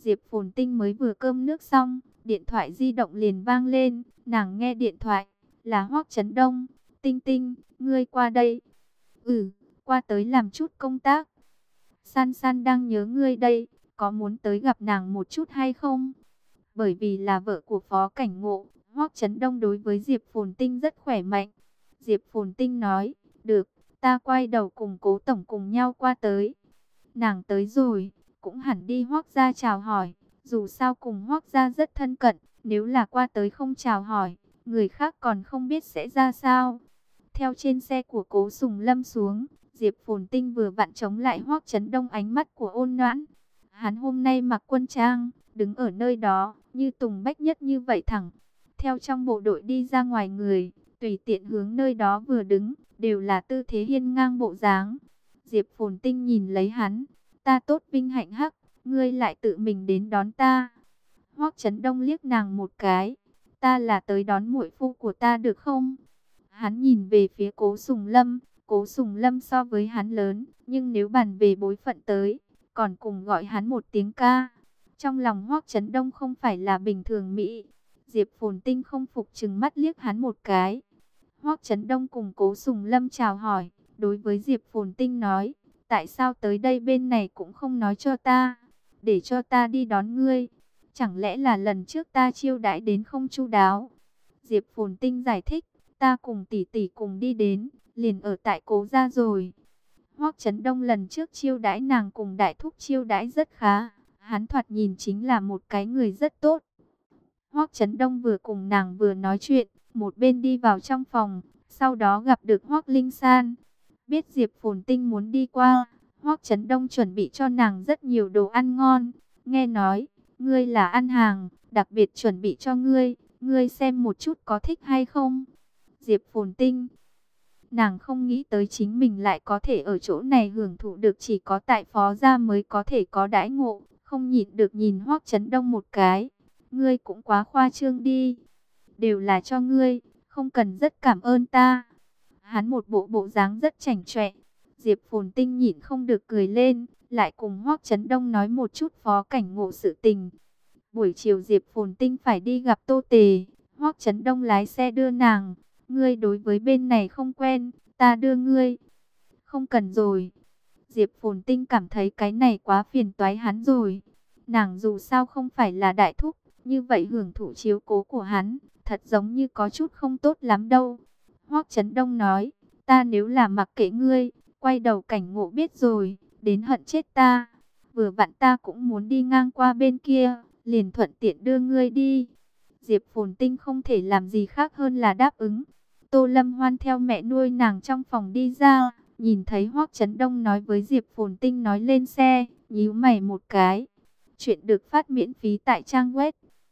Diệp Phồn Tinh mới vừa cơm nước xong, điện thoại di động liền vang lên, nàng nghe điện thoại, là Hoắc Chấn Đông. Tinh Tinh, ngươi qua đây. Ừ, qua tới làm chút công tác. San San đang nhớ ngươi đây, có muốn tới gặp nàng một chút hay không? Bởi vì là vợ của Phó Cảnh Ngộ, Hoắc Chấn Đông đối với Diệp Phồn Tinh rất khỏe mạnh. Diệp Phồn Tinh nói, được, ta quay đầu cùng Cố tổng cùng nhau qua tới. Nàng tới rồi, cũng hẳn đi Hoắc gia chào hỏi, dù sao cùng Hoắc gia rất thân cận, nếu là qua tới không chào hỏi, người khác còn không biết sẽ ra sao. Theo trên xe của Cố Sùng Lâm xuống, Diệp Phồn Tinh vừa vặn chống lại Hoắc Chấn Đông ánh mắt của Ôn Noãn. Hắn hôm nay mặc quân trang, đứng ở nơi đó, như Tùng Bách Nhất như vậy thẳng. Theo trong bộ đội đi ra ngoài người, tùy tiện hướng nơi đó vừa đứng, đều là tư thế hiên ngang bộ dáng. Diệp Phồn Tinh nhìn lấy hắn, ta tốt vinh hạnh hắc, ngươi lại tự mình đến đón ta. Hoắc Chấn Đông liếc nàng một cái, ta là tới đón muội phu của ta được không? Hắn nhìn về phía Cố Sùng Lâm, Cố Sùng Lâm so với hắn lớn, nhưng nếu bàn về bối phận tới, còn cùng gọi hắn một tiếng ca. Trong lòng Hoắc Chấn Đông không phải là bình thường mỹ. Diệp Phồn Tinh không phục trừng mắt liếc hắn một cái. Hoắc Chấn Đông cùng Cố Sùng Lâm chào hỏi, đối với Diệp Phồn Tinh nói, tại sao tới đây bên này cũng không nói cho ta, để cho ta đi đón ngươi. Chẳng lẽ là lần trước ta chiêu đãi đến không chu đáo? Diệp Phồn Tinh giải thích, ta cùng tỷ tỷ cùng đi đến, liền ở tại Cố gia rồi. Hoắc Chấn Đông lần trước chiêu đãi nàng cùng đại thúc chiêu đãi rất khá, hắn thoạt nhìn chính là một cái người rất tốt. Hoắc Chấn Đông vừa cùng nàng vừa nói chuyện, một bên đi vào trong phòng, sau đó gặp được Hoắc Linh San. Biết Diệp Phồn Tinh muốn đi qua, Hoắc Chấn Đông chuẩn bị cho nàng rất nhiều đồ ăn ngon. Nghe nói, ngươi là ăn hàng, đặc biệt chuẩn bị cho ngươi, ngươi xem một chút có thích hay không? Diệp Phồn Tinh, nàng không nghĩ tới chính mình lại có thể ở chỗ này hưởng thụ được chỉ có tại Phó gia mới có thể có đãi ngộ, không nhịn được nhìn Hoắc Chấn Đông một cái. Ngươi cũng quá khoa trương đi, đều là cho ngươi, không cần rất cảm ơn ta. Hắn một bộ bộ dáng rất chảnh chọe. Diệp Phồn Tinh nhịn không được cười lên, lại cùng Hoắc Chấn Đông nói một chút Phó Cảnh Ngộ sự tình. Buổi chiều Diệp Phồn Tinh phải đi gặp Tô Tề, Hoắc Chấn Đông lái xe đưa nàng. Ngươi đối với bên này không quen, ta đưa ngươi. Không cần rồi. Diệp Phồn Tinh cảm thấy cái này quá phiền toái hắn rồi. Nàng dù sao không phải là đại thúc, như vậy hưởng thụ chiếu cố của hắn, thật giống như có chút không tốt lắm đâu. Hoắc Chấn Đông nói, ta nếu là mặc kệ ngươi, quay đầu Cảnh Ngộ biết rồi, đến hận chết ta. Vừa vặn ta cũng muốn đi ngang qua bên kia, liền thuận tiện đưa ngươi đi. Diệp Phồn Tinh không thể làm gì khác hơn là đáp ứng. Tô Lâm Hoan theo mẹ nuôi nàng trong phòng đi ra, nhìn thấy Hoắc Chấn Đông nói với Diệp Phồn Tinh nói lên xe, nhíu mày một cái. Chuyện được phát miễn phí tại trang web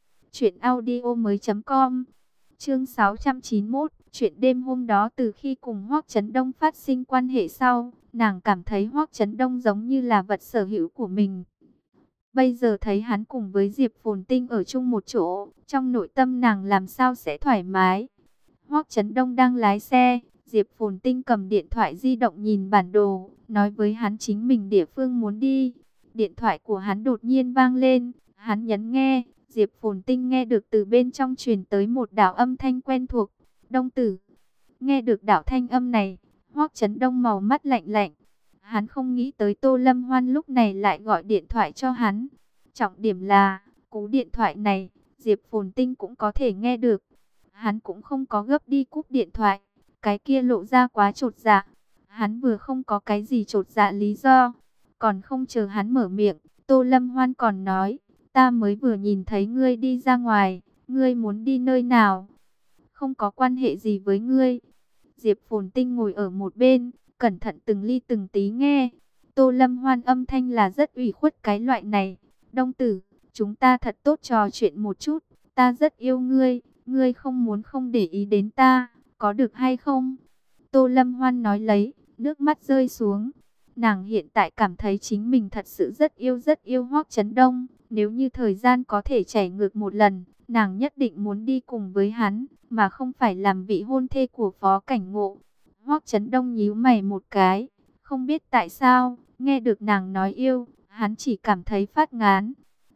truyệnaudiomoi.com. Chương 691, chuyện đêm hôm đó từ khi cùng Hoắc Chấn Đông phát sinh quan hệ sau, nàng cảm thấy Hoắc Chấn Đông giống như là vật sở hữu của mình. Bây giờ thấy hắn cùng với Diệp Phồn Tinh ở chung một chỗ, trong nội tâm nàng làm sao sẽ thoải mái. Hoắc Chấn Đông đang lái xe, Diệp Phồn Tinh cầm điện thoại di động nhìn bản đồ, nói với hắn chính mình địa phương muốn đi. Điện thoại của hắn đột nhiên vang lên, hắn nhấn nghe, Diệp Phồn Tinh nghe được từ bên trong truyền tới một đạo âm thanh quen thuộc. Đông tử. Nghe được đạo thanh âm này, Hoắc Chấn Đông màu mắt lạnh lạnh. Hắn không nghĩ tới Tô Lâm Hoan lúc này lại gọi điện thoại cho hắn. Trọng điểm là, cú điện thoại này, Diệp Phồn Tinh cũng có thể nghe được. Hắn cũng không có gấp đi cúp điện thoại, cái kia lộ ra quá chột dạ. Hắn vừa không có cái gì chột dạ lý do, còn không chờ hắn mở miệng, Tô Lâm Hoan còn nói, ta mới vừa nhìn thấy ngươi đi ra ngoài, ngươi muốn đi nơi nào? Không có quan hệ gì với ngươi. Diệp Phồn Tinh ngồi ở một bên, cẩn thận từng ly từng tí nghe. Tô Lâm Hoan âm thanh là rất ủy khuất cái loại này. Đông tử, chúng ta thật tốt trò chuyện một chút, ta rất yêu ngươi. Ngươi không muốn không để ý đến ta, có được hay không? Tô Lâm Hoan nói lấy, nước mắt rơi xuống. Nàng hiện tại cảm thấy chính mình thật sự rất yêu Hoắc Chấn Đông. Nếu như thời gian có thể chảy ngược một lần, nàng nhất định muốn đi cùng với hắn, mà không phải làm vị hôn thê của Phó Cảnh Ngộ. Hoắc Chấn Đông nhíu mày một cái, không biết tại sao, nghe được nàng nói yêu, hắn chỉ cảm thấy phát ngán.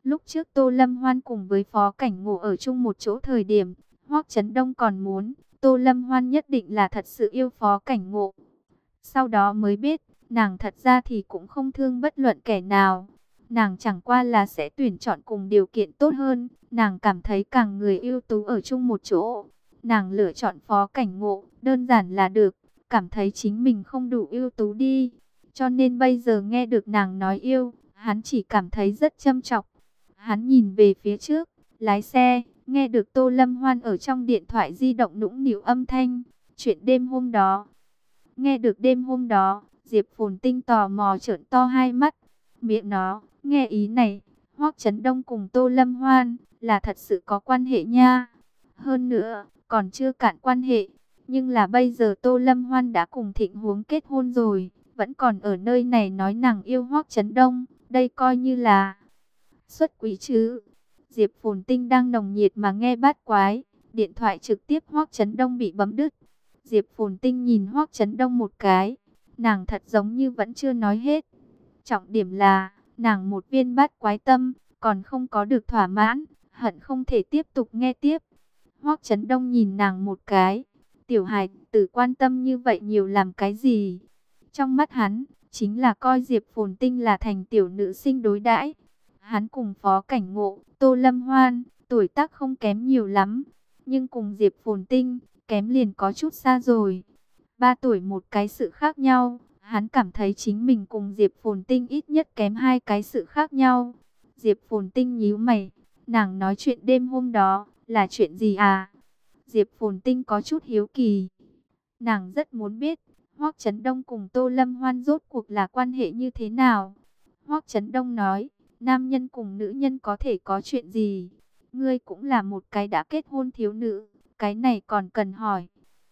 Lúc trước Tô Lâm Hoan cùng với Phó Cảnh Ngộ ở chung một chỗ thời điểm, Hoắc Chấn Đông còn muốn Tô Lâm Hoan nhất định là thật sự yêu Phó Cảnh Ngộ. Sau đó mới biết, nàng thật ra thì cũng không thương bất luận kẻ nào. Nàng chẳng qua là sẽ tuyển chọn cùng điều kiện tốt hơn. Nàng cảm thấy càng người ưu tú ở chung một chỗ. Nàng lựa chọn Phó Cảnh Ngộ, đơn giản là được. Cảm thấy chính mình không đủ ưu tú đi. Cho nên bây giờ nghe được nàng nói yêu, hắn chỉ cảm thấy rất châm chọc. Hắn nhìn về phía trước, lái xe, nghe được Tô Lâm Hoan ở trong điện thoại di động nũng nịu âm thanh. Chuyện đêm hôm đó. Nghe được đêm hôm đó, Diệp Phồn Tinh tò mò trợn to hai mắt. Miệng nó, nghe ý này, Hoắc Chấn Đông cùng Tô Lâm Hoan là thật sự có quan hệ nha. Hơn nữa, còn chưa cạn quan hệ. Nhưng là bây giờ Tô Lâm Hoan đã cùng Thịnh Huống kết hôn rồi. Vẫn còn ở nơi này nói nàng yêu Hoắc Chấn Đông. Đây coi như là xuất quý chứ. Diệp Phồn Tinh đang nồng nhiệt mà nghe bát quái. Điện thoại trực tiếp Hoắc Chấn Đông bị bấm đứt. Diệp Phồn Tinh nhìn Hoắc Chấn Đông một cái. Nàng thật giống như vẫn chưa nói hết. Trọng điểm là, nàng một viên bát quái tâm, còn không có được thỏa mãn, hận không thể tiếp tục nghe tiếp. Hoắc Chấn Đông nhìn nàng một cái. Tiểu hài tử quan tâm như vậy nhiều làm cái gì? Trong mắt hắn, chính là coi Diệp Phồn Tinh là thành tiểu nữ sinh đối đãi. Hắn cùng Phó Cảnh Ngộ, Tô Lâm Hoan, tuổi tác không kém nhiều lắm. Nhưng cùng Diệp Phồn Tinh, kém liền có chút xa rồi. 3 tuổi một cái sự khác nhau. Hắn cảm thấy chính mình cùng Diệp Phồn Tinh ít nhất kém 2 cái sự khác nhau. Diệp Phồn Tinh nhíu mày. Nàng nói chuyện đêm hôm đó, là chuyện gì à? Diệp Phồn Tinh có chút hiếu kỳ. Nàng rất muốn biết, Hoắc Chấn Đông cùng Tô Lâm Hoan rốt cuộc là quan hệ như thế nào? Hoắc Chấn Đông nói, nam nhân cùng nữ nhân có thể có chuyện gì? Ngươi cũng là một cái đã kết hôn thiếu nữ, cái này còn cần hỏi.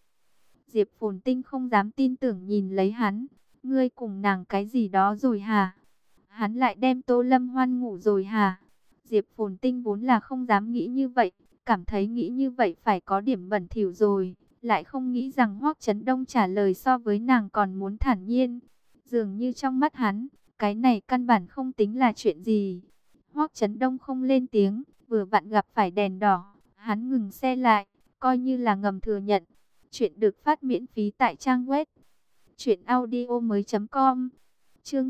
Diệp Phồn Tinh không dám tin tưởng nhìn lấy hắn. Ngươi cùng nàng cái gì đó rồi hả? Hắn lại đem Tô Lâm Hoan ngủ rồi hả? Diệp Phồn Tinh vốn là không dám nghĩ như vậy. Cảm thấy nghĩ như vậy phải có điểm bẩn thỉu rồi. Lại không nghĩ rằng Hoắc Chấn Đông trả lời so với nàng còn muốn thản nhiên. Dường như trong mắt hắn, cái này căn bản không tính là chuyện gì. Hoắc Chấn Đông không lên tiếng, vừa vặn gặp phải đèn đỏ. Hắn ngừng xe lại, coi như là ngầm thừa nhận. Chuyện được phát miễn phí tại trang web truyệnaudiomoi.com. Chương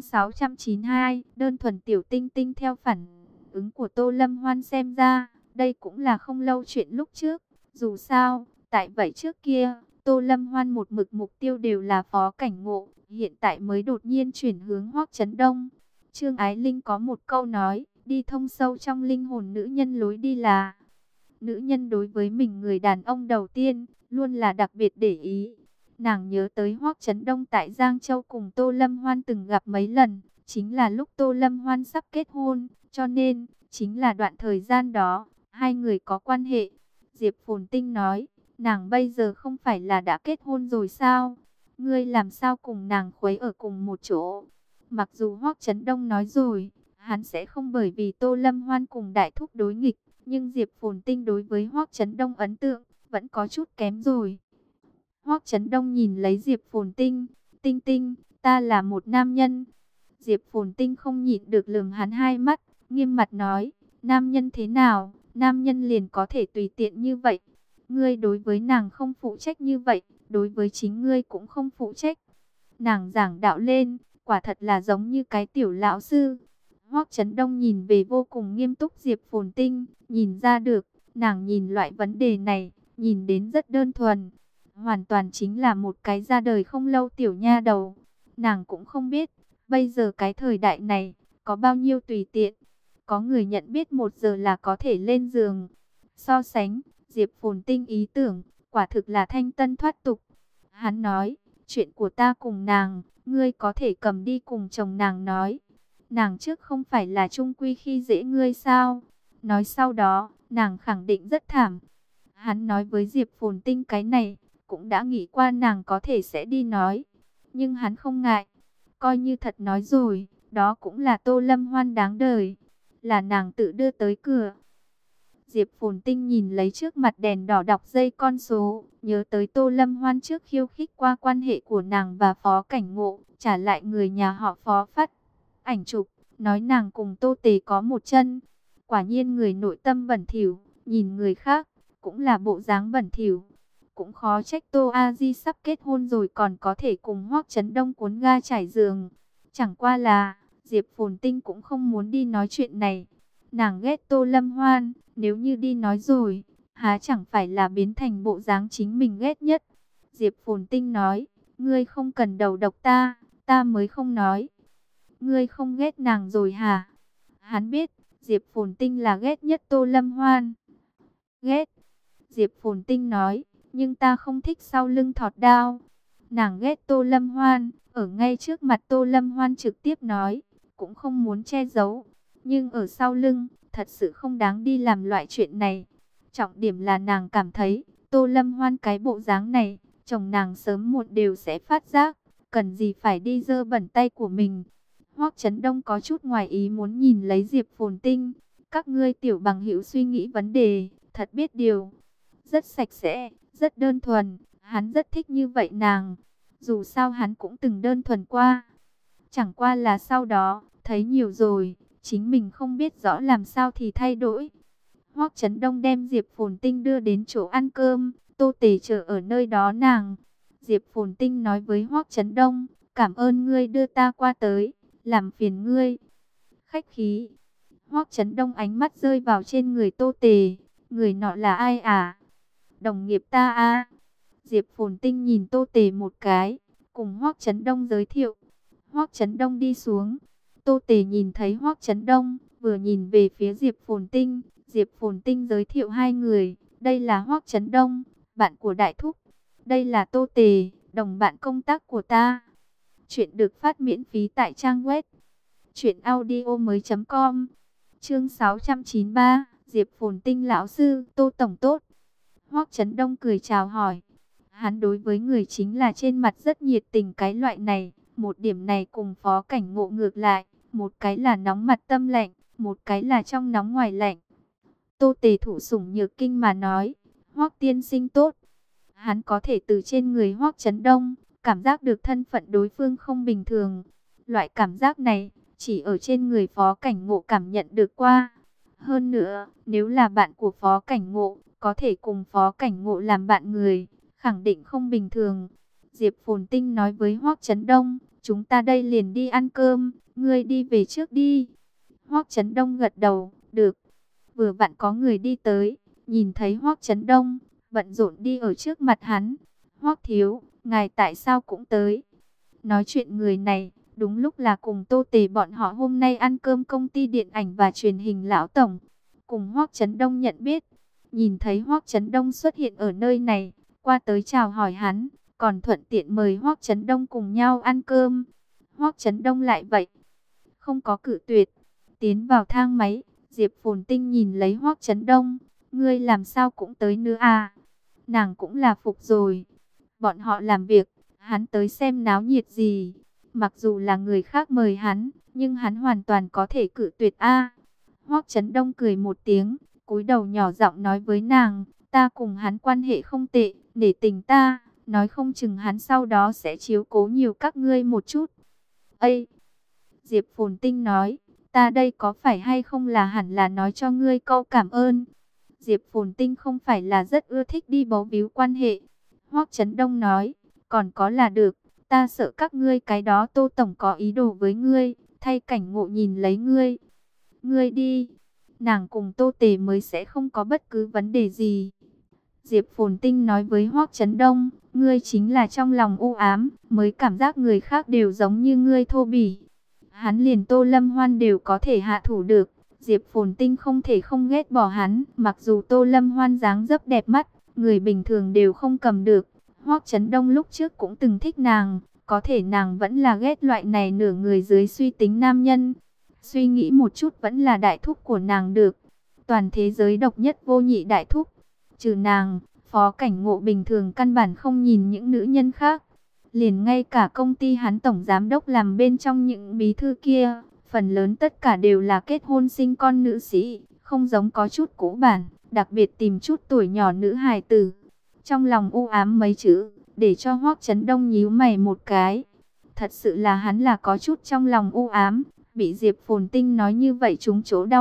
692, đơn thuần tiểu tinh tinh. Theo phản ứng của Tô Lâm Hoan xem ra, đây cũng là không lâu chuyện lúc trước. Dù sao, tại vậy trước kia, Tô Lâm Hoan một mực mục tiêu đều là Phó Cảnh Ngộ, hiện tại mới đột nhiên chuyển hướng Hoắc Chấn Đông. Trương Ái Linh có một câu nói, đi thông sâu trong linh hồn nữ nhân lối đi là, nữ nhân đối với mình người đàn ông đầu tiên, luôn là đặc biệt để ý. Nàng nhớ tới Hoắc Chấn Đông tại Giang Châu cùng Tô Lâm Hoan từng gặp mấy lần, chính là lúc Tô Lâm Hoan sắp kết hôn, cho nên, chính là đoạn thời gian đó, hai người có quan hệ. Diệp Phồn Tinh nói, nàng bây giờ không phải là đã kết hôn rồi sao? Ngươi làm sao cùng nàng khuấy ở cùng một chỗ? Mặc dù Hoắc Chấn Đông nói rồi, hắn sẽ không bởi vì Tô Lâm Hoan cùng đại thúc đối nghịch, nhưng Diệp Phồn Tinh đối với Hoắc Chấn Đông ấn tượng vẫn có chút kém rồi. Hoắc Chấn Đông nhìn lấy Diệp Phồn Tinh, Tinh Tinh, ta là một nam nhân. Diệp Phồn Tinh không nhịn được lườm hắn hai mắt, nghiêm mặt nói, nam nhân thế nào, nam nhân liền có thể tùy tiện như vậy. Ngươi đối với nàng không phụ trách như vậy, đối với chính ngươi cũng không phụ trách. Nàng giảng đạo lên, quả thật là giống như cái tiểu lão sư. Hoắc Chấn Đông nhìn về vô cùng nghiêm túc Diệp Phồn Tinh, nhìn ra được, nàng nhìn loại vấn đề này, nhìn đến rất đơn thuần. Hoàn toàn chính là một cái ra đời không lâu tiểu nha đầu. Nàng cũng không biết, bây giờ cái thời đại này, có bao nhiêu tùy tiện. Có người nhận biết 1 giờ là có thể lên giường. So sánh, Diệp Phồn Tinh ý tưởng, quả thực là thanh tân thoát tục. Hắn nói, chuyện của ta cùng nàng, ngươi có thể cầm đi cùng chồng nàng nói. Nàng trước không phải là trung quy khi dễ ngươi sao? Nói sau đó, nàng khẳng định rất thảm. Hắn nói với Diệp Phồn Tinh cái này, cũng đã nghĩ qua nàng có thể sẽ đi nói. Nhưng hắn không ngại. Coi như thật nói rồi, đó cũng là Tô Lâm Hoan đáng đời. Là nàng tự đưa tới cửa. Diệp Phồn Tinh nhìn lấy trước mặt đèn đỏ đọc dây con số, nhớ tới Tô Lâm Hoan trước khiêu khích qua quan hệ của nàng và Phó Cảnh Ngộ, trả lại người nhà họ Phó phát ảnh chụp, nói nàng cùng Tô Tề có một chân. Quả nhiên người nội tâm bẩn thỉu, nhìn người khác cũng là bộ dáng bẩn thỉu. Cũng khó trách Tô A Di sắp kết hôn rồi còn có thể cùng Hoắc Chấn Đông cuốn ga trải giường. Chẳng qua là Diệp Phồn Tinh cũng không muốn đi nói chuyện này. Nàng ghét Tô Lâm Hoan, nếu như đi nói rồi, há chẳng phải là biến thành bộ dáng chính mình ghét nhất. Diệp Phồn Tinh nói, ngươi không cần đầu độc ta, ta mới không nói. Ngươi không ghét nàng rồi hả? Hắn biết, Diệp Phồn Tinh là ghét nhất Tô Lâm Hoan. Ghét. Diệp Phồn Tinh nói, nhưng ta không thích sau lưng thọt đao. Nàng ghét Tô Lâm Hoan, ở ngay trước mặt Tô Lâm Hoan trực tiếp nói, cũng không muốn che giấu. Nhưng ở sau lưng, thật sự không đáng đi làm loại chuyện này. Trọng điểm là nàng cảm thấy, Tô Lâm Hoan cái bộ dáng này, chồng nàng sớm muộn đều sẽ phát giác, cần gì phải đi dơ bẩn tay của mình. Hoắc Chấn Đông có chút ngoài ý muốn nhìn lấy Diệp Phồn Tinh. Các ngươi tiểu bằng hữu suy nghĩ vấn đề, thật biết điều. Rất sạch sẽ, rất đơn thuần, hắn rất thích như vậy nàng. Dù sao hắn cũng từng đơn thuần qua. Chẳng qua là sau đó, thấy nhiều rồi, chính mình không biết rõ làm sao thì thay đổi. Hoắc Chấn Đông đem Diệp Phồn Tinh đưa đến chỗ ăn cơm, Tô Tề chờ ở nơi đó nàng. Diệp Phồn Tinh nói với Hoắc Chấn Đông, cảm ơn ngươi đưa ta qua tới, làm phiền ngươi. Khách khí. Hoắc Chấn Đông ánh mắt rơi vào trên người Tô Tề, người nọ là ai à? Đồng nghiệp ta a. Diệp Phồn Tinh nhìn Tô Tề một cái, cùng Hoắc Chấn Đông giới thiệu. Hoắc Chấn Đông đi xuống. Tô Tề nhìn thấy Hoắc Chấn Đông, vừa nhìn về phía Diệp Phồn Tinh. Diệp Phồn Tinh giới thiệu hai người. Đây là Hoắc Chấn Đông, bạn của Đại Thúc. Đây là Tô Tề, đồng bạn công tác của ta. Chuyện được phát miễn phí tại trang web truyệnaudiomoi.com. Chương 693, Diệp Phồn Tinh lão sư, Tô tổng tốt. Hoắc Chấn Đông cười chào hỏi. Hắn đối với người chính là trên mặt rất nhiệt tình cái loại này. Một điểm này cùng Phó Cảnh Ngộ ngược lại. Một cái là nóng mặt tâm lạnh, một cái là trong nóng ngoài lạnh. Tô Tề thụ sủng nhược kinh mà nói, Hoắc tiên sinh tốt. Hắn có thể từ trên người Hoắc Chấn Đông cảm giác được thân phận đối phương không bình thường. Loại cảm giác này chỉ ở trên người Phó Cảnh Ngộ cảm nhận được qua. Hơn nữa, nếu là bạn của Phó Cảnh Ngộ, có thể cùng Phó Cảnh Ngộ làm bạn người, khẳng định không bình thường. Diệp Phồn Tinh nói với Hoắc Chấn Đông, chúng ta đây liền đi ăn cơm, ngươi đi về trước đi. Hoắc Chấn Đông gật đầu, được. Vừa vặn có người đi tới, nhìn thấy Hoắc Chấn Đông, bận rộn đi ở trước mặt hắn. Hoắc thiếu, ngài tại sao cũng tới? Nói chuyện người này, đúng lúc là cùng Tô Tề bọn họ hôm nay ăn cơm công ty điện ảnh và truyền hình lão tổng. Cùng Hoắc Chấn Đông nhận biết, nhìn thấy Hoắc Chấn Đông xuất hiện ở nơi này, qua tới chào hỏi hắn, còn thuận tiện mời Hoắc Chấn Đông cùng nhau ăn cơm. Hoắc Chấn Đông lại vậy, không có cự tuyệt. Tiến vào thang máy, Diệp Phồn Tinh nhìn lấy Hoắc Chấn Đông, ngươi làm sao cũng tới nữa à? Nàng cũng là phục rồi. Bọn họ làm việc, hắn tới xem náo nhiệt gì. Mặc dù là người khác mời hắn, nhưng hắn hoàn toàn có thể cự tuyệt a. Hoắc Chấn Đông cười một tiếng, cúi đầu nhỏ giọng nói với nàng, ta cùng hắn quan hệ không tệ, để tình ta, nói không chừng hắn sau đó sẽ chiếu cố nhiều các ngươi một chút. Ây! Diệp Phồn Tinh nói, ta đây có phải hay không là hẳn là nói cho ngươi câu cảm ơn. Diệp Phồn Tinh không phải là rất ưa thích đi bấu víu quan hệ. Hoắc Chấn Đông nói, còn có là được, ta sợ các ngươi cái đó Tô tổng có ý đồ với ngươi, thay Cảnh Ngộ nhìn lấy ngươi. Ngươi đi, nàng cùng Tô Tề mới sẽ không có bất cứ vấn đề gì. Diệp Phồn Tinh nói với Hoắc Chấn Đông, ngươi chính là trong lòng u ám, mới cảm giác người khác đều giống như ngươi thô bỉ. Hắn liền Tô Lâm Hoan đều có thể hạ thủ được. Diệp Phồn Tinh không thể không ghét bỏ hắn, mặc dù Tô Lâm Hoan dáng dấp đẹp mắt, người bình thường đều không cầm được. Hoắc Chấn Đông lúc trước cũng từng thích nàng, có thể nàng vẫn là ghét loại này nửa người dưới suy tính nam nhân. Suy nghĩ một chút vẫn là đại thúc của nàng được. Toàn thế giới độc nhất vô nhị đại thúc. Trừ nàng, Phó Cảnh Ngộ bình thường căn bản không nhìn những nữ nhân khác. Liền ngay cả công ty hắn tổng giám đốc làm bên trong những bí thư kia, phần lớn tất cả đều là kết hôn sinh con nữ sĩ, không giống có chút cũ bản, đặc biệt tìm chút tuổi nhỏ nữ hài tử. Trong lòng u ám mấy chữ, để cho Hoắc Chấn Đông nhíu mày một cái. Thật sự là hắn là có chút trong lòng u ám, bị Diệp Phồn Tinh nói như vậy trúng chỗ đau,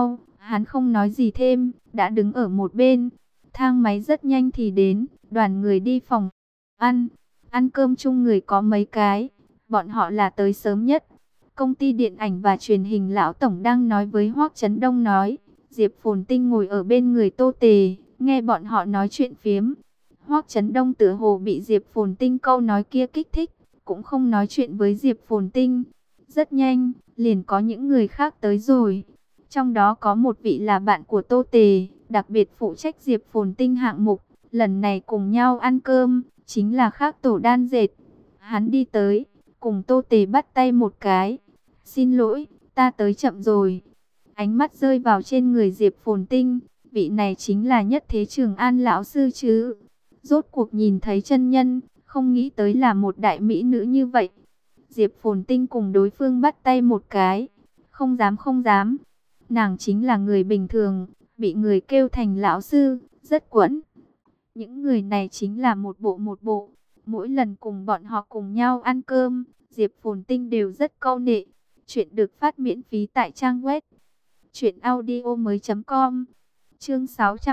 Hắn không nói gì thêm, đã đứng ở một bên. Thang máy rất nhanh thì đến, đoàn người đi phòng ăn. Ăn cơm chung người có mấy cái, bọn họ là tới sớm nhất. Công ty điện ảnh và truyền hình lão tổng đang nói với Hoắc Chấn Đông nói. Diệp Phồn Tinh ngồi ở bên người Tô Tề, nghe bọn họ nói chuyện phiếm. Hoắc Chấn Đông tựa hồ bị Diệp Phồn Tinh câu nói kia kích thích, cũng không nói chuyện với Diệp Phồn Tinh. Rất nhanh, liền có những người khác tới rồi. Trong đó có một vị là bạn của Tô Tề, đặc biệt phụ trách Diệp Phồn Tinh hạng mục. Lần này cùng nhau ăn cơm, chính là Khác Tổ Đan Dệt. Hắn đi tới, cùng Tô Tề bắt tay một cái. Xin lỗi, ta tới chậm rồi. Ánh mắt rơi vào trên người Diệp Phồn Tinh. Vị này chính là Nhất Thế Trường An lão sư chứ. Rốt cuộc nhìn thấy chân nhân, không nghĩ tới là một đại mỹ nữ như vậy. Diệp Phồn Tinh cùng đối phương bắt tay một cái. Không dám không dám. Nàng chính là người bình thường, bị người kêu thành lão sư, rất quẫn. Những người này chính là một bộ. Mỗi lần cùng bọn họ cùng nhau ăn cơm, Diệp Phồn Tinh đều rất câu nệ. Chuyện được phát miễn phí tại trang web truyệnaudiomoi.com. Chương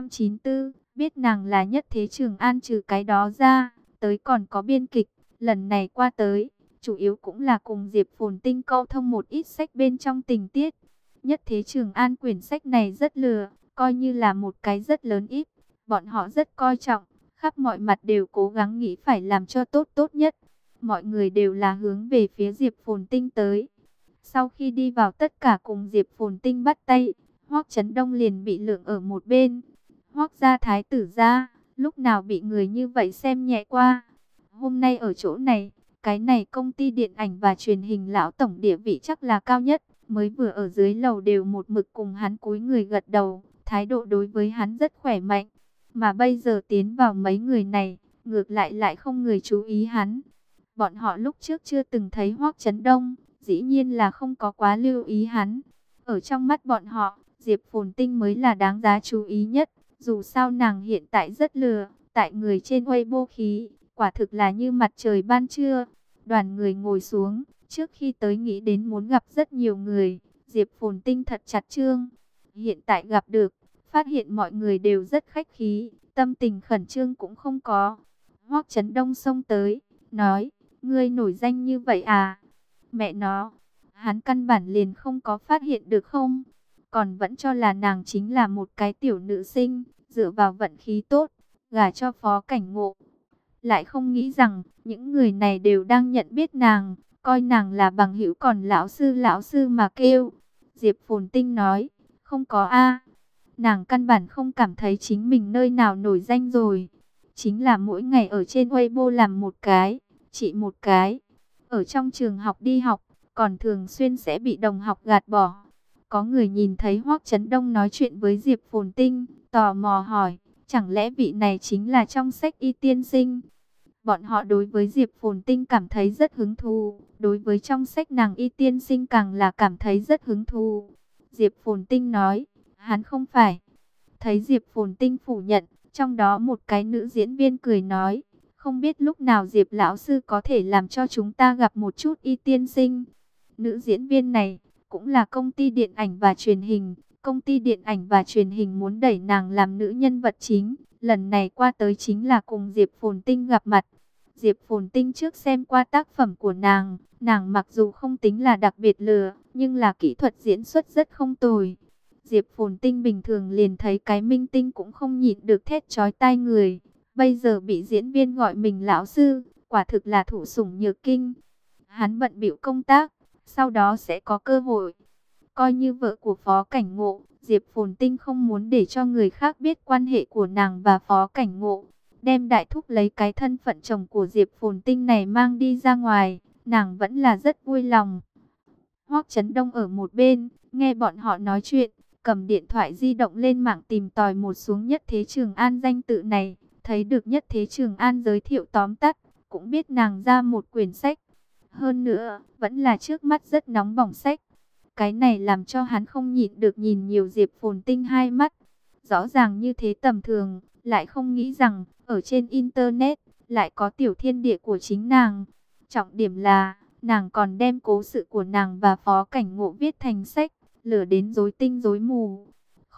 694, biết nàng là Nhất Thế Trường An, trừ cái đó ra, tới còn có biên kịch, lần này qua tới, chủ yếu cũng là cùng Diệp Phồn Tinh câu thông một ít sách bên trong tình tiết. Nhất Thế Trường An quyển sách này rất lừa, coi như là một cái rất lớn ít, bọn họ rất coi trọng, khắp mọi mặt đều cố gắng nghĩ phải làm cho tốt nhất. Mọi người đều là hướng về phía Diệp Phồn Tinh tới. Sau khi đi vào tất cả cùng Diệp Phồn Tinh bắt tay, Hoắc Chấn Đông liền bị lượng ở một bên. Hoắc gia thái tử gia, lúc nào bị người như vậy xem nhẹ qua. Hôm nay ở chỗ này, cái này công ty điện ảnh và truyền hình lão tổng địa vị chắc là cao nhất. Mới vừa ở dưới lầu đều một mực cùng hắn cúi người gật đầu, thái độ đối với hắn rất khỏe mạnh. Mà bây giờ tiến vào mấy người này, ngược lại không người chú ý hắn. Bọn họ lúc trước chưa từng thấy Hoắc Chấn Đông, dĩ nhiên là không có quá lưu ý hắn. Ở trong mắt bọn họ, Diệp Phồn Tinh mới là đáng giá chú ý nhất. Dù sao nàng hiện tại rất lừa, tại người trên Weibo khí, quả thực là như mặt trời ban trưa. Đoàn người ngồi xuống, trước khi tới nghĩ đến muốn gặp rất nhiều người, Diệp Phồn Tinh thật chặt chương. Hiện tại gặp được, phát hiện mọi người đều rất khách khí, tâm tình khẩn trương cũng không có. Hoắc Chấn Đông xông tới, nói, ngươi nổi danh như vậy à? Mẹ nó, hắn căn bản liền không có phát hiện được không? Còn vẫn cho là nàng chính là một cái tiểu nữ sinh, dựa vào vận khí tốt, gả cho Phó Cảnh Ngộ. Lại không nghĩ rằng, những người này đều đang nhận biết nàng, coi nàng là bằng hữu, còn lão sư mà kêu. Diệp Phồn Tinh nói, không có a. Nàng căn bản không cảm thấy chính mình nơi nào nổi danh rồi. Chính là mỗi ngày ở trên Weibo làm một cái, chỉ một cái. Ở trong trường học đi học, còn thường xuyên sẽ bị đồng học gạt bỏ. Có người nhìn thấy Hoắc Chấn Đông nói chuyện với Diệp Phồn Tinh, tò mò hỏi, chẳng lẽ vị này chính là trong sách Y Tiên Sinh? Bọn họ đối với Diệp Phồn Tinh cảm thấy rất hứng thú, đối với trong sách nàng Y Tiên Sinh càng là cảm thấy rất hứng thú. Diệp Phồn Tinh nói, hắn không phải. Thấy Diệp Phồn Tinh phủ nhận, trong đó một cái nữ diễn viên cười nói, không biết lúc nào Diệp lão sư có thể làm cho chúng ta gặp một chút Y Tiên Sinh. Nữ diễn viên này cũng là công ty điện ảnh và truyền hình. Công ty điện ảnh và truyền hình muốn đẩy nàng làm nữ nhân vật chính. Lần này qua tới chính là cùng Diệp Phồn Tinh gặp mặt. Diệp Phồn Tinh trước xem qua tác phẩm của nàng. Nàng mặc dù không tính là đặc biệt lừa, nhưng là kỹ thuật diễn xuất rất không tồi. Diệp Phồn Tinh bình thường liền thấy cái minh tinh cũng không nhịn được thét chói tai người. Bây giờ bị diễn viên gọi mình lão sư, quả thực là thụ sủng nhược kinh. Hắn bận bịu công tác, sau đó sẽ có cơ hội. Coi như vợ của Phó Cảnh Ngộ, Diệp Phồn Tinh không muốn để cho người khác biết quan hệ của nàng và Phó Cảnh Ngộ. Đem đại thúc lấy cái thân phận chồng của Diệp Phồn Tinh này mang đi ra ngoài, nàng vẫn là rất vui lòng. Hoắc Chấn Đông ở một bên, nghe bọn họ nói chuyện, cầm điện thoại di động lên mạng tìm tòi một xuống Nhất Thế Trường An danh tự này. Thấy được Nhất Thế Trường An giới thiệu tóm tắt, cũng biết nàng ra một quyển sách. Hơn nữa, vẫn là trước mắt rất nóng bỏng sách. Cái này làm cho hắn không nhịn được nhìn nhiều Diệp Phồn Tinh hai mắt. Rõ ràng như thế tầm thường, lại không nghĩ rằng, ở trên Internet, lại có tiểu thiên địa của chính nàng. Trọng điểm là, nàng còn đem cố sự của nàng và Phó Cảnh Ngộ viết thành sách, lửa đến rối tinh rối mù.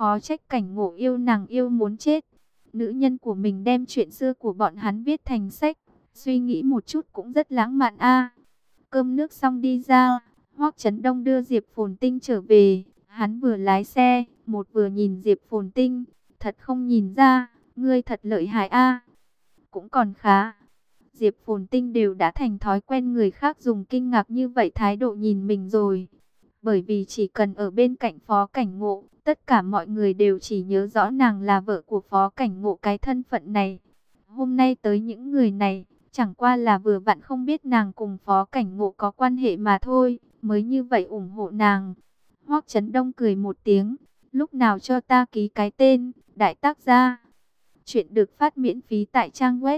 Khó trách Cảnh Ngộ yêu nàng yêu muốn chết. Nữ nhân của mình đem chuyện xưa của bọn hắn viết thành sách. Suy nghĩ một chút cũng rất lãng mạn a. Cơm nước xong đi ra, Hoắc Chấn Đông đưa Diệp Phồn Tinh trở về. Hắn vừa lái xe, một vừa nhìn Diệp Phồn Tinh. Thật không nhìn ra, ngươi thật lợi hại a. Cũng còn khá. Diệp Phồn Tinh đều đã thành thói quen người khác dùng kinh ngạc như vậy thái độ nhìn mình rồi. Bởi vì chỉ cần ở bên cạnh Phó Cảnh Ngộ, tất cả mọi người đều chỉ nhớ rõ nàng là vợ của Phó Cảnh Ngộ cái thân phận này. Hôm nay tới những người này, chẳng qua là vừa vặn không biết nàng cùng Phó Cảnh Ngộ có quan hệ mà thôi, mới như vậy ủng hộ nàng. Hoắc Chấn Đông cười một tiếng, lúc nào cho ta ký cái tên, đại tác gia. Chuyện được phát miễn phí tại trang web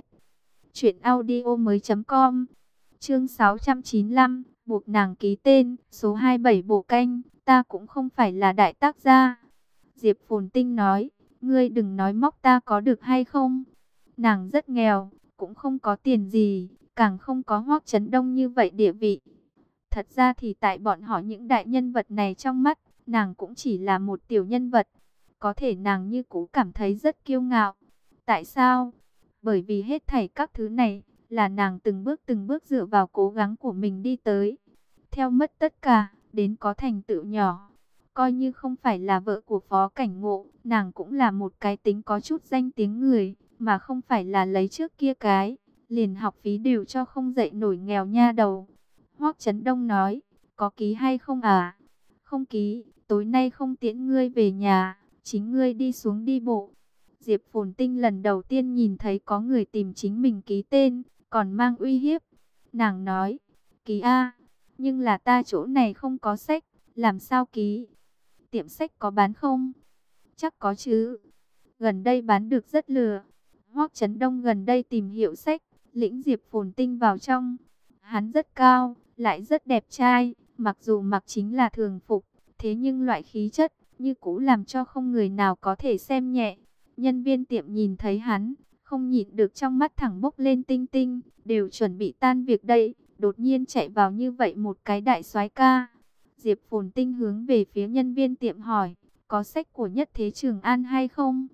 truyệnaudiomoi.com. Chương 695, buộc nàng ký tên, số 27 Bổ Canh, ta cũng không phải là đại tác gia. Diệp Phồn Tinh nói, ngươi đừng nói móc ta có được hay không? Nàng rất nghèo, cũng không có tiền gì, càng không có Hoắc Chấn Đông như vậy địa vị. Thật ra thì tại bọn họ những đại nhân vật này trong mắt, nàng cũng chỉ là một tiểu nhân vật. Có thể nàng như cũ cảm thấy rất kiêu ngạo. Tại sao? Bởi vì hết thảy các thứ này là nàng từng bước dựa vào cố gắng của mình đi tới. Theo mất tất cả, đến có thành tựu nhỏ. Coi như không phải là vợ của Phó Cảnh Ngộ, nàng cũng là một cái tính có chút danh tiếng người, mà không phải là lấy trước kia cái, liền học phí đều cho không dậy nổi nghèo nha đầu. Hoắc Chấn Đông nói, có ký hay không à? Không ký, tối nay không tiễn ngươi về nhà, chính ngươi đi xuống đi bộ. Diệp Phồn Tinh lần đầu tiên nhìn thấy có người tìm chính mình ký tên, còn mang uy hiếp. Nàng nói, ký a, nhưng là ta chỗ này không có sách, làm sao ký? Tiệm sách có bán không? Chắc có chứ. Gần đây bán được rất lừa. Hoắc Chấn Đông gần đây tìm hiểu sách, lĩnh Diệp Phồn Tinh vào trong. Hắn rất cao, lại rất đẹp trai, mặc dù mặc chính là thường phục, thế nhưng loại khí chất như cũ làm cho không người nào có thể xem nhẹ. Nhân viên tiệm nhìn thấy hắn, không nhịn được trong mắt thẳng bốc lên tinh tinh, đều chuẩn bị tan việc đây, đột nhiên chạy vào như vậy một cái đại soái ca. Diệp Phồn Tinh hướng về phía nhân viên tiệm hỏi, có sách của Nhất Thế Trường An hay không?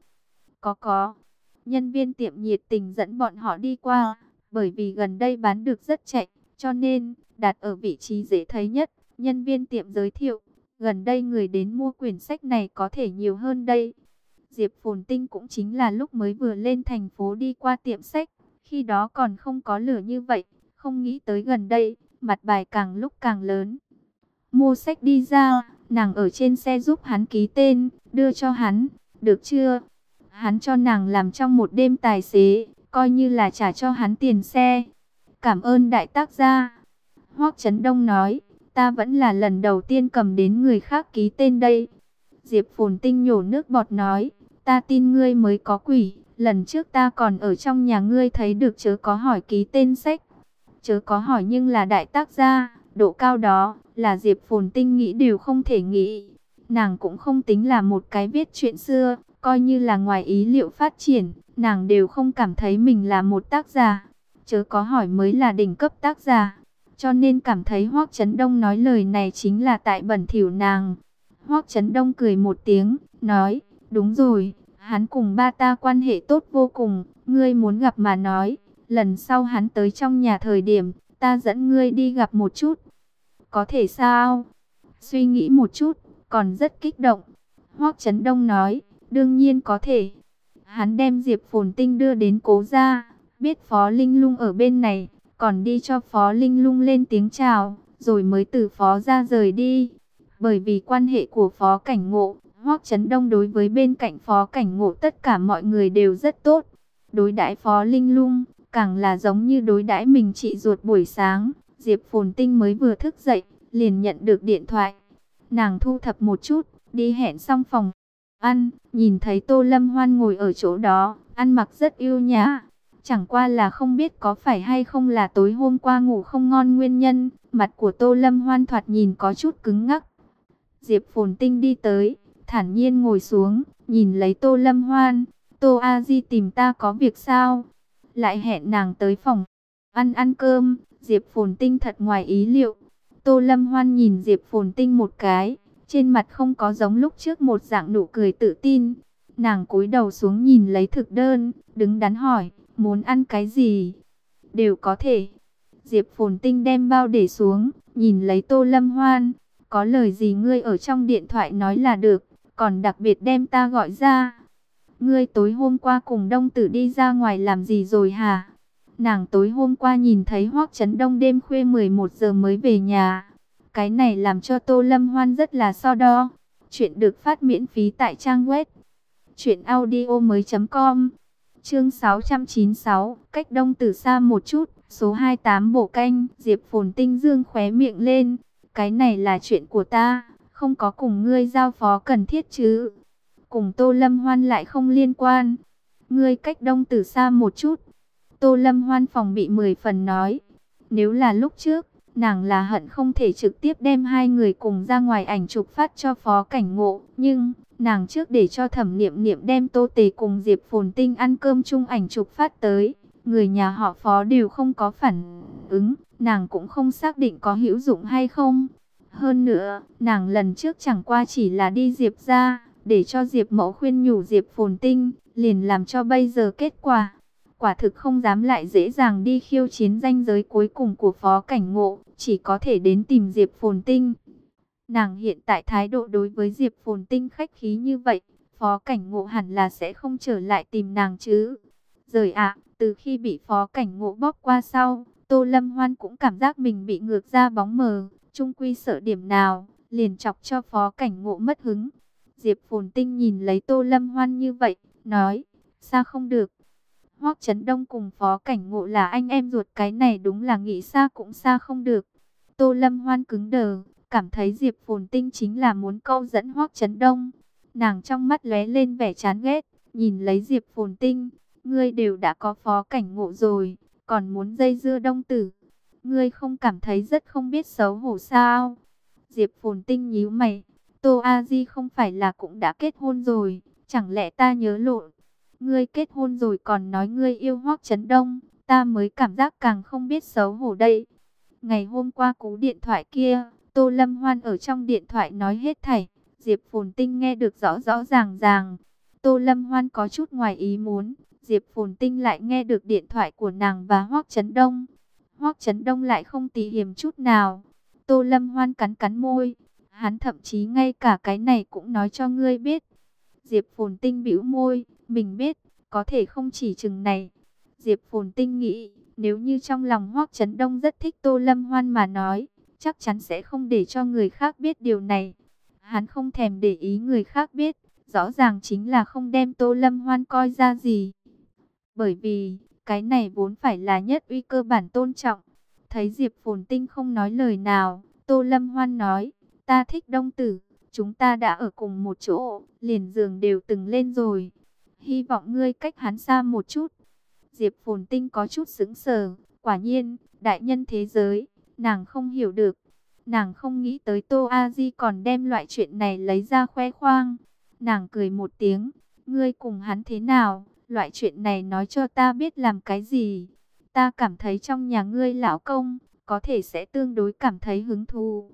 Có. Nhân viên tiệm nhiệt tình dẫn bọn họ đi qua, bởi vì gần đây bán được rất chạy, cho nên đặt ở vị trí dễ thấy nhất. Nhân viên tiệm giới thiệu, gần đây người đến mua quyển sách này có thể nhiều hơn đây. Diệp Phồn Tinh cũng chính là lúc mới vừa lên thành phố đi qua tiệm sách, khi đó còn không có lửa như vậy, không nghĩ tới gần đây, mặt bài càng lúc càng lớn. Mua sách đi ra, nàng ở trên xe giúp hắn ký tên, đưa cho hắn, được chưa? Hắn cho nàng làm trong một đêm tài xế, coi như là trả cho hắn tiền xe. Cảm ơn đại tác gia. Hoắc Chấn Đông nói, ta vẫn là lần đầu tiên cầm đến người khác ký tên đây. Diệp Phồn Tinh nhổ nước bọt nói, ta tin ngươi mới có quỷ, lần trước ta còn ở trong nhà ngươi thấy được chớ có hỏi ký tên sách. Chớ có hỏi nhưng là đại tác gia, độ cao đó là Diệp Phồn Tinh nghĩ đều không thể nghĩ. Nàng cũng không tính là một cái viết chuyện xưa, coi như là ngoài ý liệu phát triển, nàng đều không cảm thấy mình là một tác giả. Chớ có hỏi mới là đỉnh cấp tác giả, cho nên cảm thấy Hoắc Chấn Đông nói lời này chính là tại bẩn thỉu nàng. Hoắc Chấn Đông cười một tiếng, nói, đúng rồi, hắn cùng ba ta quan hệ tốt vô cùng, ngươi muốn gặp mà nói, lần sau hắn tới trong nhà thời điểm, ta dẫn ngươi đi gặp một chút. Có thể sao? Suy nghĩ một chút, còn rất kích động. Hoắc Chấn Đông nói, đương nhiên có thể. Hắn đem Diệp Phồn Tinh đưa đến Cố gia, biết Phó Linh Lung ở bên này, còn đi cho Phó Linh Lung lên tiếng chào, rồi mới từ Phó gia rời đi. Bởi vì quan hệ của Phó Cảnh Ngộ, Hoắc Chấn Đông đối với bên cạnh Phó Cảnh Ngộ tất cả mọi người đều rất tốt. Đối đãi Phó Linh Lung, càng là giống như đối đãi mình chị ruột buổi sáng. Diệp Phồn Tinh mới vừa thức dậy, liền nhận được điện thoại. Nàng thu thập một chút, đi hẹn xong phòng ăn, nhìn thấy Tô Lâm Hoan ngồi ở chỗ đó, ăn mặc rất yêu nhã. Chẳng qua là không biết có phải hay không là tối hôm qua ngủ không ngon nguyên nhân, mặt của Tô Lâm Hoan thoạt nhìn có chút cứng ngắc. Diệp Phồn Tinh đi tới, thản nhiên ngồi xuống, nhìn lấy Tô Lâm Hoan, Tô A Di tìm ta có việc sao? Lại hẹn nàng tới phòng ăn ăn cơm. Diệp Phồn Tinh thật ngoài ý liệu. Tô Lâm Hoan nhìn Diệp Phồn Tinh một cái, trên mặt không có giống lúc trước một dạng nụ cười tự tin. Nàng cúi đầu xuống nhìn lấy thực đơn, đứng đắn hỏi, muốn ăn cái gì? Đều có thể. Diệp Phồn Tinh đem bao để xuống, nhìn lấy Tô Lâm Hoan. Có lời gì ngươi ở trong điện thoại nói là được, còn đặc biệt đem ta gọi ra. Ngươi tối hôm qua cùng Đông Tử đi ra ngoài làm gì rồi hả? Nàng tối hôm qua nhìn thấy Hoắc Chấn Đông đêm khuya 11 giờ mới về nhà. Cái này làm cho Tô Lâm Hoan rất là so đo. Chuyện được phát miễn phí tại trang web truyệnaudiomoi.com. Chương 696, cách Đông Tử xa một chút, số 28 bổ canh. Diệp Phồn Tinh dương khóe miệng lên. Cái này là chuyện của ta, không có cùng ngươi giao phó cần thiết chứ. Cùng Tô Lâm Hoan lại không liên quan. Ngươi cách Đông Tử xa một chút. Tô Lâm Hoan phòng bị 10 phần nói. Nếu là lúc trước, nàng là hận không thể trực tiếp đem hai người cùng ra ngoài ảnh chụp phát cho Phó Cảnh Ngộ. Nhưng, nàng trước để cho Thẩm Niệm Niệm đem Tô Tề cùng Diệp Phồn Tinh ăn cơm chung ảnh chụp phát tới. Người nhà họ Phó đều không có phản ứng, nàng cũng không xác định có hữu dụng hay không. Hơn nữa, nàng lần trước chẳng qua chỉ là đi Diệp ra, để cho Diệp Mẫu khuyên nhủ Diệp Phồn Tinh, liền làm cho bây giờ kết quả. Quả thực không dám lại dễ dàng đi khiêu chiến ranh giới cuối cùng của Phó Cảnh Ngộ, chỉ có thể đến tìm Diệp Phồn Tinh. Nàng hiện tại thái độ đối với Diệp Phồn Tinh khách khí như vậy, Phó Cảnh Ngộ hẳn là sẽ không trở lại tìm nàng chứ. Rời ạ, từ khi bị Phó Cảnh Ngộ bóp qua sau, Tô Lâm Hoan cũng cảm giác mình bị ngược ra bóng mờ, chung quy sợ điểm nào, liền chọc cho Phó Cảnh Ngộ mất hứng. Diệp Phồn Tinh nhìn lấy Tô Lâm Hoan như vậy, nói, sao không được. Hoắc Chấn Đông cùng Phó Cảnh Ngộ là anh em ruột, cái này đúng là nghĩ xa cũng xa không được. Tô Lâm Hoan cứng đờ, cảm thấy Diệp Phồn Tinh chính là muốn câu dẫn Hoắc Chấn Đông. Nàng trong mắt lóe lên vẻ chán ghét, nhìn lấy Diệp Phồn Tinh, ngươi đều đã có Phó Cảnh Ngộ rồi, còn muốn dây dưa Đông Tử. Ngươi không cảm thấy rất không biết xấu hổ sao? Diệp Phồn Tinh nhíu mày, Tô A Di không phải là cũng đã kết hôn rồi, chẳng lẽ ta nhớ lộn? Ngươi kết hôn rồi còn nói ngươi yêu Hoắc Chấn Đông, ta mới cảm giác càng không biết xấu hổ đây. Ngày hôm qua cú điện thoại kia, Tô Lâm Hoan ở trong điện thoại nói hết thảy, Diệp Phồn Tinh nghe được rõ rõ ràng ràng. Tô Lâm Hoan có chút ngoài ý muốn, Diệp Phồn Tinh lại nghe được điện thoại của nàng và Hoắc Chấn Đông. Hoắc Chấn Đông lại không tì hiềm chút nào. Tô Lâm Hoan cắn cắn môi, hắn thậm chí ngay cả cái này cũng nói cho ngươi biết. Diệp Phồn Tinh bĩu môi, mình biết, có thể không chỉ chừng này. Diệp Phồn Tinh nghĩ, nếu như trong lòng Hoắc Chấn Đông rất thích Tô Lâm Hoan mà nói, chắc chắn sẽ không để cho người khác biết điều này. Hắn không thèm để ý người khác biết, rõ ràng chính là không đem Tô Lâm Hoan coi ra gì. Bởi vì, cái này vốn phải là nhất uy cơ bản tôn trọng. Thấy Diệp Phồn Tinh không nói lời nào, Tô Lâm Hoan nói, ta thích Đông Tử, chúng ta đã ở cùng một chỗ, liền giường đều từng lên rồi. Hy vọng ngươi cách hắn xa một chút. Diệp Phồn Tinh có chút sững sờ, quả nhiên, đại nhân thế giới, nàng không hiểu được. Nàng không nghĩ tới Tô A Di còn đem loại chuyện này lấy ra khoe khoang. Nàng cười một tiếng, ngươi cùng hắn thế nào, loại chuyện này nói cho ta biết làm cái gì. Ta cảm thấy trong nhà ngươi lão công, có thể sẽ tương đối cảm thấy hứng thú.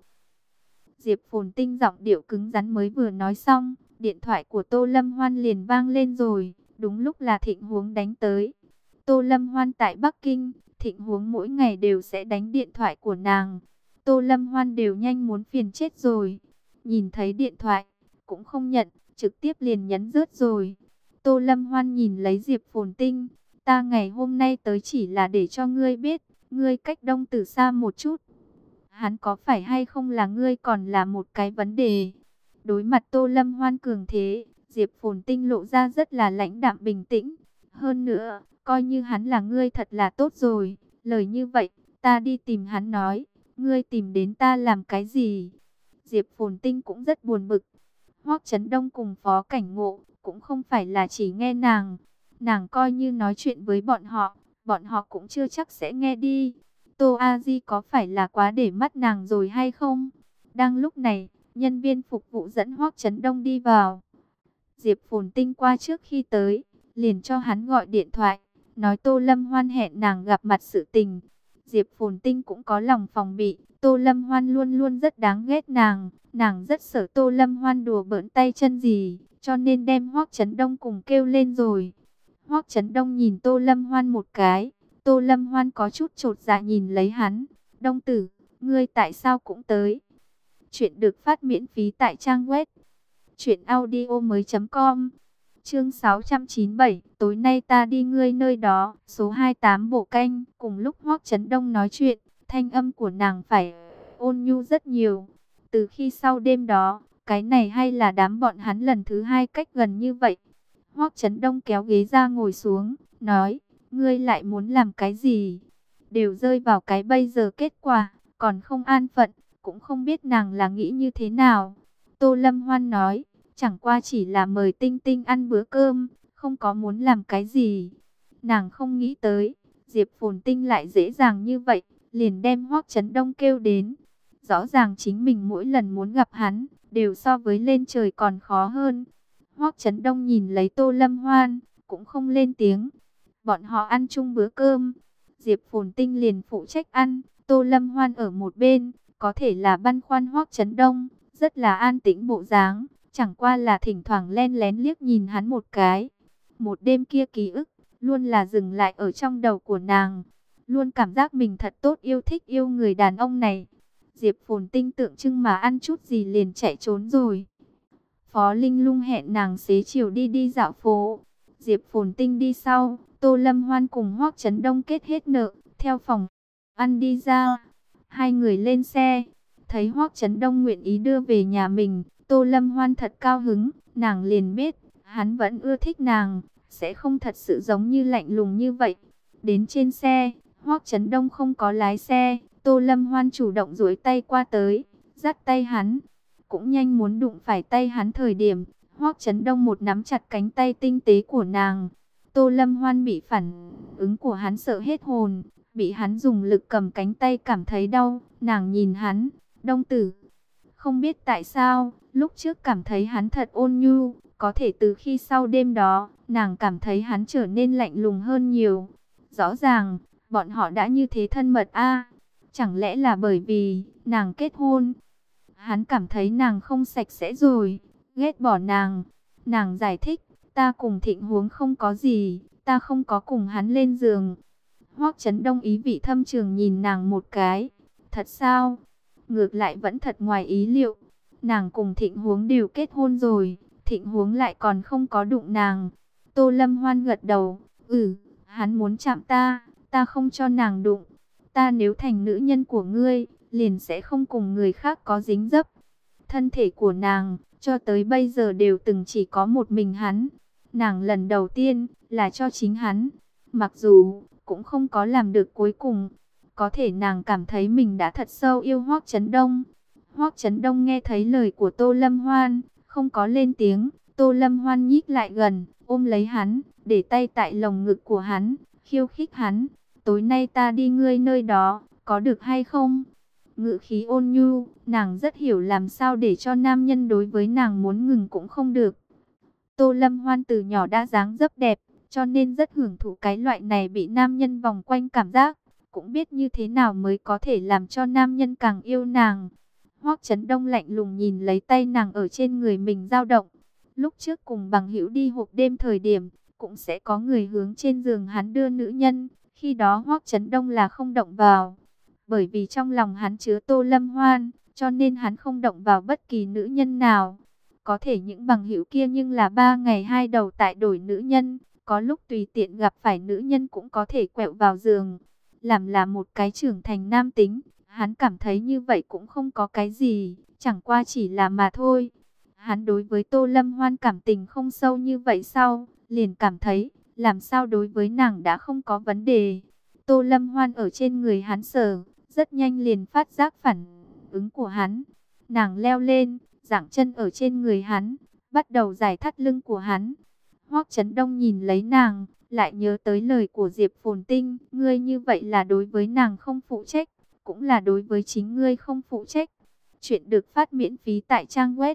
Diệp Phồn Tinh giọng điệu cứng rắn mới vừa nói xong, điện thoại của Tô Lâm Hoan liền vang lên rồi, đúng lúc là Thịnh Huống đánh tới. Tô Lâm Hoan tại Bắc Kinh, Thịnh Huống mỗi ngày đều sẽ đánh điện thoại của nàng. Tô Lâm Hoan đều nhanh muốn phiền chết rồi. Nhìn thấy điện thoại, cũng không nhận, trực tiếp liền nhấn rớt rồi. Tô Lâm Hoan nhìn lấy Diệp Phồn Tinh, ta ngày hôm nay tới chỉ là để cho ngươi biết, ngươi cách Đông Tử xa một chút. Hắn có phải hay không là ngươi còn là một cái vấn đề. Đối mặt Tô Lâm Hoan cường thế, Diệp Phồn Tinh lộ ra rất là lãnh đạm bình tĩnh. Hơn nữa, coi như hắn là ngươi thật là tốt rồi. Lời như vậy, ta đi tìm hắn nói, ngươi tìm đến ta làm cái gì? Diệp Phồn Tinh cũng rất buồn bực. Hoắc Chấn Đông cùng Phó Cảnh Ngộ, cũng không phải là chỉ nghe nàng. Nàng coi như nói chuyện với bọn họ cũng chưa chắc sẽ nghe đi. Tô A Di có phải là quá để mắt nàng rồi hay không? Đang lúc này, nhân viên phục vụ dẫn Hoắc Chấn Đông đi vào. Diệp Phồn Tinh qua trước khi tới, liền cho hắn gọi điện thoại, nói Tô Lâm Hoan hẹn nàng gặp mặt sự tình. Diệp Phồn Tinh cũng có lòng phòng bị, Tô Lâm Hoan luôn luôn rất đáng ghét nàng, Nàng rất sợ Tô Lâm Hoan đùa bỡn tay chân gì, cho nên đem Hoắc Chấn Đông cùng kêu lên rồi. Hoắc Chấn Đông nhìn Tô Lâm Hoan một cái, Tô Lâm Hoan có chút chột dạ nhìn lấy hắn. Đông tử, ngươi tại sao cũng tới? Chuyện được phát miễn phí tại trang web truyệnaudiomoi.com. Chương 697, tối nay ta đi ngươi nơi đó, số 28 bộ canh. Cùng lúc Hoắc Chấn Đông nói chuyện, thanh âm của nàng phải ôn nhu rất nhiều. Từ khi sau đêm đó, cái này hay là đám bọn hắn lần thứ hai cách gần như vậy. Hoắc Chấn Đông kéo ghế ra ngồi xuống, nói, ngươi lại muốn làm cái gì? Đều rơi vào cái bây giờ kết quả, còn không an phận, cũng không biết nàng là nghĩ như thế nào. Tô Lâm Hoan nói, chẳng qua chỉ là mời Tinh Tinh ăn bữa cơm, không có muốn làm cái gì. Nàng không nghĩ tới, Diệp Phồn Tinh lại dễ dàng như vậy, liền đem Hoắc Chấn Đông kêu đến. Rõ ràng chính mình mỗi lần muốn gặp hắn, đều so với lên trời còn khó hơn. Hoắc Chấn Đông nhìn lấy Tô Lâm Hoan, cũng không lên tiếng. Bọn họ ăn chung bữa cơm, Diệp Phồn Tinh liền phụ trách ăn, Tô Lâm Hoan ở một bên, có thể là băn khoăn Hoắc Chấn Đông, rất là an tĩnh bộ dáng, chẳng qua là thỉnh thoảng len lén liếc nhìn hắn một cái. Một đêm kia ký ức, luôn là dừng lại ở trong đầu của nàng, luôn cảm giác mình thật tốt yêu người đàn ông này. Diệp Phồn Tinh tượng trưng mà ăn chút gì liền chạy trốn rồi. Phó Linh Lung hẹn nàng xế chiều đi đi dạo phố. Diệp Phồn Tinh đi sau, Tô Lâm Hoan cùng Hoắc Chấn Đông kết hết nợ, theo phòng ăn đi ra. Hai người lên xe, thấy Hoắc Chấn Đông nguyện ý đưa về nhà mình, Tô Lâm Hoan thật cao hứng, nàng liền biết, hắn vẫn ưa thích nàng, sẽ không thật sự giống như lạnh lùng như vậy. Đến trên xe, Hoắc Chấn Đông không có lái xe, Tô Lâm Hoan chủ động duỗi tay qua tới, dắt tay hắn. Cũng nhanh muốn đụng phải tay hắn thời điểm, Hoắc Chấn Đông một nắm chặt cánh tay tinh tế của nàng. Tô Lâm Hoan bị phản ứng của hắn sợ hết hồn, bị hắn dùng lực cầm cánh tay cảm thấy đau, nàng nhìn hắn, Đông tử. Không biết tại sao, lúc trước cảm thấy hắn thật ôn nhu, có thể từ khi sau đêm đó, nàng cảm thấy hắn trở nên lạnh lùng hơn nhiều. Rõ ràng, bọn họ đã như thế thân mật a. Chẳng lẽ là bởi vì nàng kết hôn? Hắn cảm thấy nàng không sạch sẽ rồi, ghét bỏ nàng. Nàng giải thích, ta cùng Thịnh Huống không có gì, ta không có cùng hắn lên giường. Hoắc Chấn Đông ý vị thâm trường nhìn nàng một cái. Thật sao? Ngược lại vẫn thật ngoài ý liệu. Nàng cùng Thịnh Huống đều kết hôn rồi, Thịnh Huống lại còn không có đụng nàng. Tô Lâm Hoan gật đầu, hắn muốn chạm ta, ta không cho nàng đụng. Ta nếu thành nữ nhân của ngươi, liền sẽ không cùng người khác có dính dấp. Thân thể của nàng, cho tới bây giờ đều từng chỉ có một mình hắn. Nàng lần đầu tiên, là cho chính hắn. Mặc dù, cũng không có làm được cuối cùng. Có thể nàng cảm thấy mình đã thật sâu yêu Hoắc Chấn Đông. Hoắc Chấn Đông nghe thấy lời của Tô Lâm Hoan, không có lên tiếng. Tô Lâm Hoan nhích lại gần, ôm lấy hắn, để tay tại lồng ngực của hắn, khiêu khích hắn. Tối nay ta đi ngươi nơi đó, có được hay không? Ngữ khí ôn nhu, nàng rất hiểu làm sao để cho nam nhân đối với nàng muốn ngừng cũng không được. Tô Lâm Hoan từ nhỏ đã dáng dấp đẹp, cho nên rất hưởng thụ cái loại này bị nam nhân vòng quanh cảm giác. Cũng biết như thế nào mới có thể làm cho nam nhân càng yêu nàng. Hoắc Chấn Đông lạnh lùng nhìn lấy tay nàng ở trên người mình dao động. Lúc trước cùng bằng hữu đi hộp đêm thời điểm, cũng sẽ có người hướng trên giường hắn đưa nữ nhân. Khi đó Hoắc Chấn Đông là không động vào. Bởi vì trong lòng hắn chứa Tô Lâm Hoan, cho nên hắn không động vào bất kỳ nữ nhân nào. Có thể những bằng hữu kia nhưng là 3 ngày 2 đầu tại đổi nữ nhân. Có lúc tùy tiện gặp phải nữ nhân cũng có thể quẹo vào giường. Làm là một cái trưởng thành nam tính, hắn cảm thấy như vậy cũng không có cái gì, chẳng qua chỉ là mà thôi. Hắn đối với Tô Lâm Hoan cảm tình không sâu như vậy sau, liền cảm thấy, làm sao đối với nàng đã không có vấn đề. Tô Lâm Hoan ở trên người hắn sờ, rất nhanh liền phát giác phản ứng của hắn. Nàng leo lên, giảng chân ở trên người hắn, bắt đầu giải thắt lưng của hắn. Hoắc Chấn Đông nhìn lấy nàng, lại nhớ tới lời của Diệp Phồn Tinh, ngươi như vậy là đối với nàng không phụ trách, cũng là đối với chính ngươi không phụ trách. Chuyện được phát miễn phí tại trang web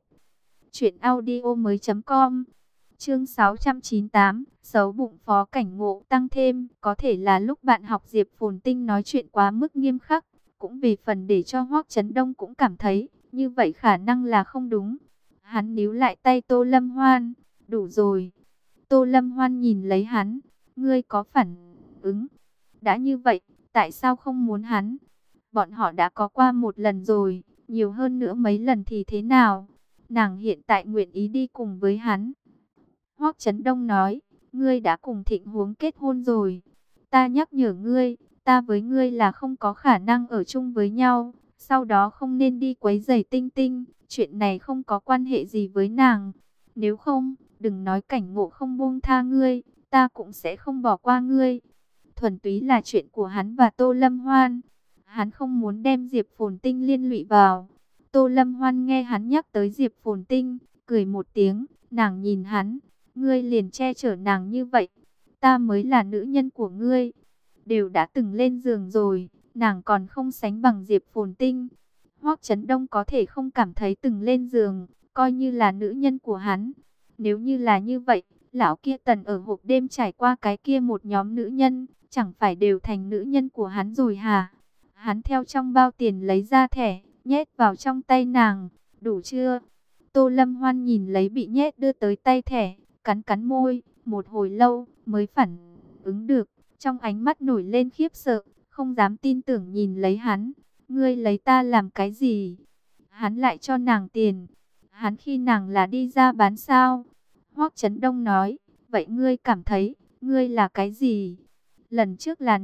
truyệnaudiomoi.com. Chương 698, xấu bụng Phó Cảnh Ngộ tăng thêm, có thể là lúc bạn học Diệp Phồn Tinh nói chuyện quá mức nghiêm khắc, cũng vì phần để cho Hoắc Chấn Đông cũng cảm thấy, Như vậy khả năng là không đúng. Hắn níu lại tay Tô Lâm Hoan. Đủ rồi. Tô Lâm Hoan nhìn lấy hắn. Ngươi có phản ứng. Đã như vậy, tại sao không muốn hắn? Bọn họ đã có qua một lần rồi. Nhiều hơn nữa mấy lần thì thế nào? Nàng hiện tại nguyện ý đi cùng với hắn. Hoắc Chấn Đông nói. Ngươi đã cùng Thịnh Huống kết hôn rồi. Ta nhắc nhở ngươi. Ta với ngươi là không có khả năng ở chung với nhau. Sau đó không nên đi quấy rầy Tinh Tinh. Chuyện này không có quan hệ gì với nàng. Nếu không, đừng nói Cảnh Ngộ không buông tha ngươi, ta cũng sẽ không bỏ qua ngươi. Thuần túy là chuyện của hắn và Tô Lâm Hoan. Hắn không muốn đem Diệp Phồn Tinh liên lụy vào. Tô Lâm Hoan nghe hắn nhắc tới Diệp Phồn Tinh, cười một tiếng, nàng nhìn hắn. Ngươi liền che chở nàng như vậy. Ta mới là nữ nhân của ngươi. Đều đã từng lên giường rồi, nàng còn không sánh bằng Diệp Phồn Tinh. Hoắc Chấn Đông có thể không cảm thấy từng lên giường, coi như là nữ nhân của hắn. Nếu như là như vậy, lão kia Tần ở hộp đêm trải qua cái kia một nhóm nữ nhân, chẳng phải đều thành nữ nhân của hắn rồi hả? Hắn theo trong bao tiền lấy ra thẻ, nhét vào trong tay nàng. Đủ chưa? Tô Lâm Hoan nhìn lấy bị nhét đưa tới tay thẻ, cắn cắn môi, một hồi lâu mới phản ứng được. Trong ánh mắt nổi lên khiếp sợ, không dám tin tưởng nhìn lấy hắn. Ngươi lấy ta làm cái gì? Hắn lại cho nàng tiền. Hắn khi nàng là đi ra bán sao? Hoắc Chấn Đông nói, vậy ngươi cảm thấy, ngươi là cái gì? Lần trước là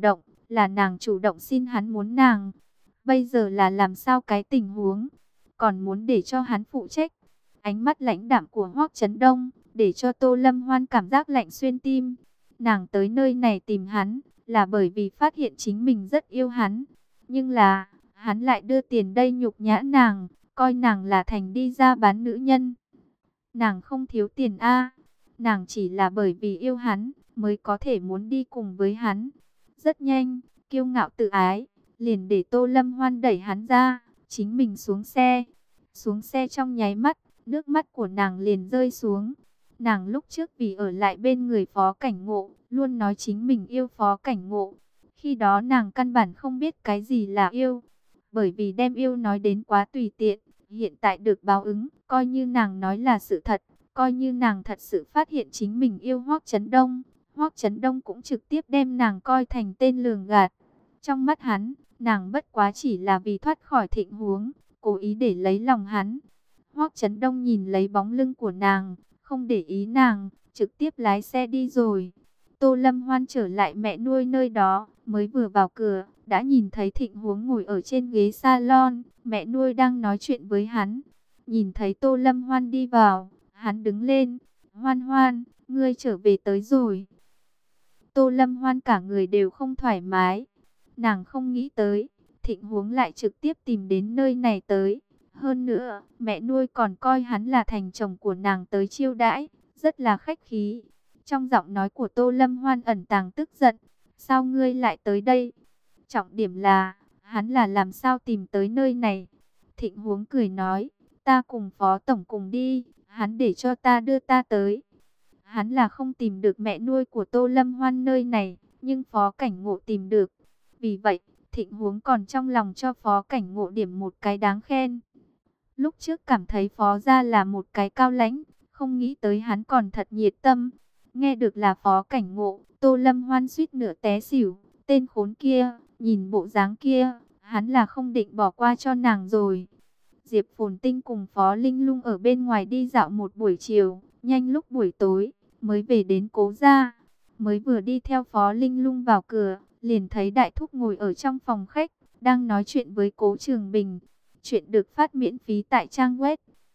nàng chủ động xin hắn muốn nàng. Bây giờ là làm sao cái tình huống? Còn muốn để cho hắn phụ trách. Ánh mắt lãnh đạm của Hoắc Chấn Đông, để cho Tô Lâm Hoan cảm giác lạnh xuyên tim. Nàng tới nơi này tìm hắn, là bởi vì phát hiện chính mình rất yêu hắn. Nhưng là, hắn lại đưa tiền đây nhục nhã nàng, coi nàng là thành đi ra bán nữ nhân. Nàng không thiếu tiền a, nàng chỉ là bởi vì yêu hắn, mới có thể muốn đi cùng với hắn. Rất nhanh, kiêu ngạo tự ái, liền để Tô Lâm Hoan đẩy hắn ra, chính mình xuống xe. Xuống xe trong nháy mắt, nước mắt của nàng liền rơi xuống. Nàng lúc trước vì ở lại bên người Phó Cảnh Ngộ, luôn nói chính mình yêu Phó Cảnh Ngộ. Khi đó nàng căn bản không biết cái gì là yêu, bởi vì đem yêu nói đến quá tùy tiện. Hiện tại được báo ứng, coi như nàng nói là sự thật, coi như nàng thật sự phát hiện chính mình yêu Hoắc Chấn Đông. Hoắc Chấn Đông cũng trực tiếp đem nàng coi thành tên lường gạt. Trong mắt hắn, nàng bất quá chỉ là vì thoát khỏi Thịnh Huống, cố ý để lấy lòng hắn. Hoắc Chấn Đông nhìn lấy bóng lưng của nàng, không để ý nàng, trực tiếp lái xe đi rồi. Tô Lâm Hoan trở lại mẹ nuôi nơi đó, mới vừa vào cửa, đã nhìn thấy Thịnh Huống ngồi ở trên ghế salon, mẹ nuôi đang nói chuyện với hắn. Nhìn thấy Tô Lâm Hoan đi vào, hắn đứng lên, Hoan Hoan, ngươi trở về tới rồi. Tô Lâm Hoan cả người đều không thoải mái, nàng không nghĩ tới, Thịnh Huống lại trực tiếp tìm đến nơi này tới. Hơn nữa, mẹ nuôi còn coi hắn là thành chồng của nàng tới chiêu đãi, rất là khách khí. Trong giọng nói của Tô Lâm Hoan ẩn tàng tức giận. Sao ngươi lại tới đây? Trọng điểm là, hắn là làm sao tìm tới nơi này? Thịnh Huống cười nói, ta cùng Phó Tổng cùng đi, hắn để cho ta đưa ta tới. Hắn là không tìm được mẹ nuôi của Tô Lâm Hoan nơi này, nhưng Phó Cảnh Ngộ tìm được. Vì vậy, Thịnh Huống còn trong lòng cho Phó Cảnh Ngộ điểm một cái đáng khen. Lúc trước cảm thấy Phó gia là một cái cao lãnh, không nghĩ tới hắn còn thật nhiệt tâm. Nghe được là Phó Cảnh Ngộ, Tô Lâm Hoan suýt nửa té xỉu. Tên khốn kia, nhìn bộ dáng kia, hắn là không định bỏ qua cho nàng rồi. Diệp Phồn Tinh cùng Phó Linh Lung ở bên ngoài đi dạo một buổi chiều, nhanh lúc buổi tối, mới về đến Cố gia. Mới vừa đi theo Phó Linh Lung vào cửa, liền thấy Đại Thúc ngồi ở trong phòng khách, đang nói chuyện với Cố Trường Bình. Chuyện được phát miễn phí tại trang web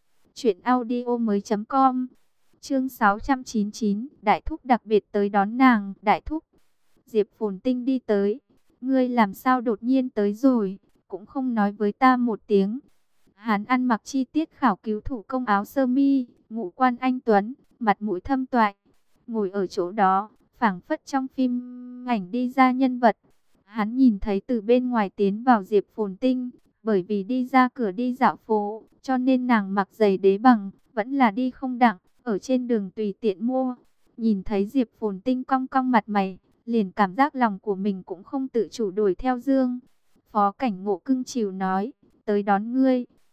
truyệnaudiomoi.com. Chương 699, Đại Thúc đặc biệt tới đón nàng. Đại Thúc, Diệp Phồn Tinh đi tới. Ngươi làm sao đột nhiên tới rồi, cũng không nói với ta một tiếng. Hắn ăn mặc chi tiết khảo cứu thủ công áo sơ mi, ngũ quan anh tuấn, mặt mũi thâm toại, ngồi ở chỗ đó, phảng phất trong phim ảnh đi ra nhân vật. Hắn nhìn thấy từ bên ngoài tiến vào Diệp Phồn Tinh, bởi vì đi ra cửa đi dạo phố, cho nên nàng mặc giày đế bằng, vẫn là đi không đặng, ở trên đường tùy tiện mua. Nhìn thấy Diệp Phồn Tinh cong cong mặt mày, liền cảm giác lòng của mình cũng không tự chủ đuổi theo dương. Phó Cảnh Ngộ cưng chiều nói, tới đón ngươi.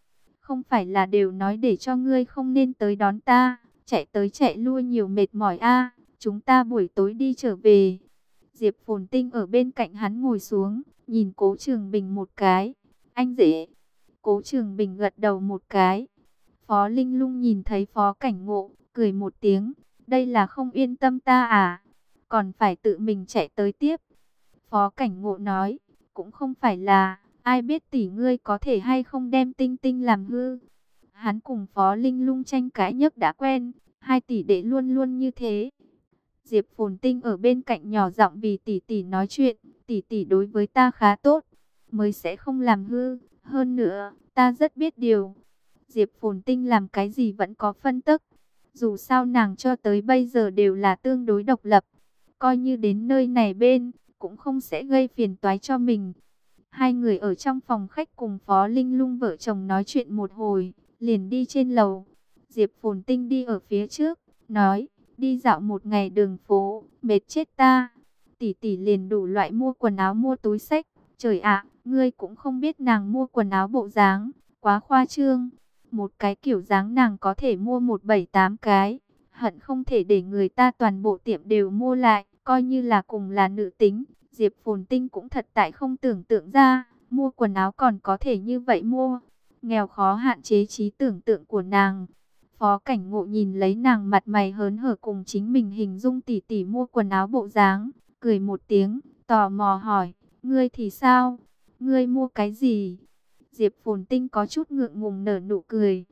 Không phải là đều nói để cho ngươi không nên tới đón ta, chạy tới chạy lui nhiều mệt mỏi a. Chúng ta buổi tối đi trở về. Diệp Phồn Tinh ở bên cạnh hắn ngồi xuống, nhìn Cố Trường Bình một cái. Anh rể. Cố Trường Bình gật đầu một cái. Phó Linh Lung nhìn thấy Phó Cảnh Ngộ, cười một tiếng. Đây là không yên tâm ta à? Còn phải tự mình chạy tới tiếp. Phó Cảnh Ngộ nói, cũng không phải là, ai biết tỷ ngươi có thể hay không đem Tinh Tinh làm hư. Hắn cùng Phó Linh Lung tranh cãi nhức đã quen, hai tỷ đệ luôn luôn như thế. Diệp Phồn Tinh ở bên cạnh nhỏ giọng vì tỷ tỷ nói chuyện, tỷ tỷ đối với ta khá tốt, mới sẽ không làm hư, hơn nữa, ta rất biết điều. Diệp Phồn Tinh làm cái gì vẫn có phân tức, dù sao nàng cho tới bây giờ đều là tương đối độc lập, coi như đến nơi này bên, cũng không sẽ gây phiền toái cho mình. Hai người ở trong phòng khách cùng Phó Linh Lung vợ chồng nói chuyện một hồi, liền đi trên lầu. Diệp Phồn Tinh đi ở phía trước, nói, đi dạo một ngày đường phố, mệt chết ta. Tỷ tỷ liền đủ loại mua quần áo mua túi xách. Trời ạ, ngươi cũng không biết nàng mua quần áo bộ dáng, quá khoa trương. Một cái kiểu dáng nàng có thể mua 1-7-8 cái, hận không thể để người ta toàn bộ tiệm đều mua lại, coi như là cùng là nữ tính. Diệp Phồn Tinh cũng thật tại không tưởng tượng ra, mua quần áo còn có thể như vậy mua. Nghèo khó hạn chế trí tưởng tượng của nàng. Phó Cảnh Ngộ nhìn lấy nàng mặt mày hớn hở cùng chính mình hình dung tỉ tỉ mua quần áo bộ dáng, cười một tiếng, tò mò hỏi, ngươi thì sao? Ngươi mua cái gì? Diệp Phồn Tinh có chút ngượng ngùng nở nụ cười.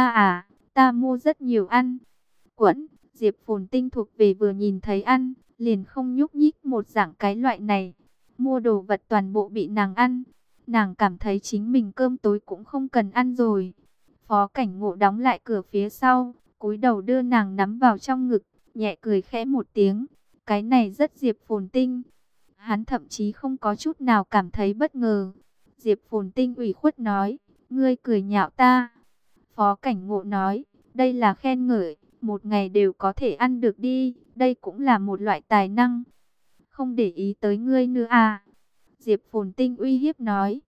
Ta mua rất nhiều ăn. Quẫn, Diệp Phồn Tinh thuộc về vừa nhìn thấy ăn, liền không nhúc nhích một dạng cái loại này. Mua đồ vật toàn bộ bị nàng ăn. Nàng cảm thấy chính mình cơm tối cũng không cần ăn rồi. Phó Cảnh Ngộ đóng lại cửa phía sau, cúi đầu đưa nàng nắm vào trong ngực, nhẹ cười khẽ một tiếng. Cái này rất Diệp Phồn Tinh. Hắn thậm chí không có chút nào cảm thấy bất ngờ. Diệp Phồn Tinh ủy khuất nói, ngươi cười nhạo ta. Phó Cảnh Ngộ nói, đây là khen ngợi, một ngày đều có thể ăn được đi, đây cũng là một loại tài năng. Không để ý tới ngươi nữa à? Diệp Phồn Tinh uy hiếp nói,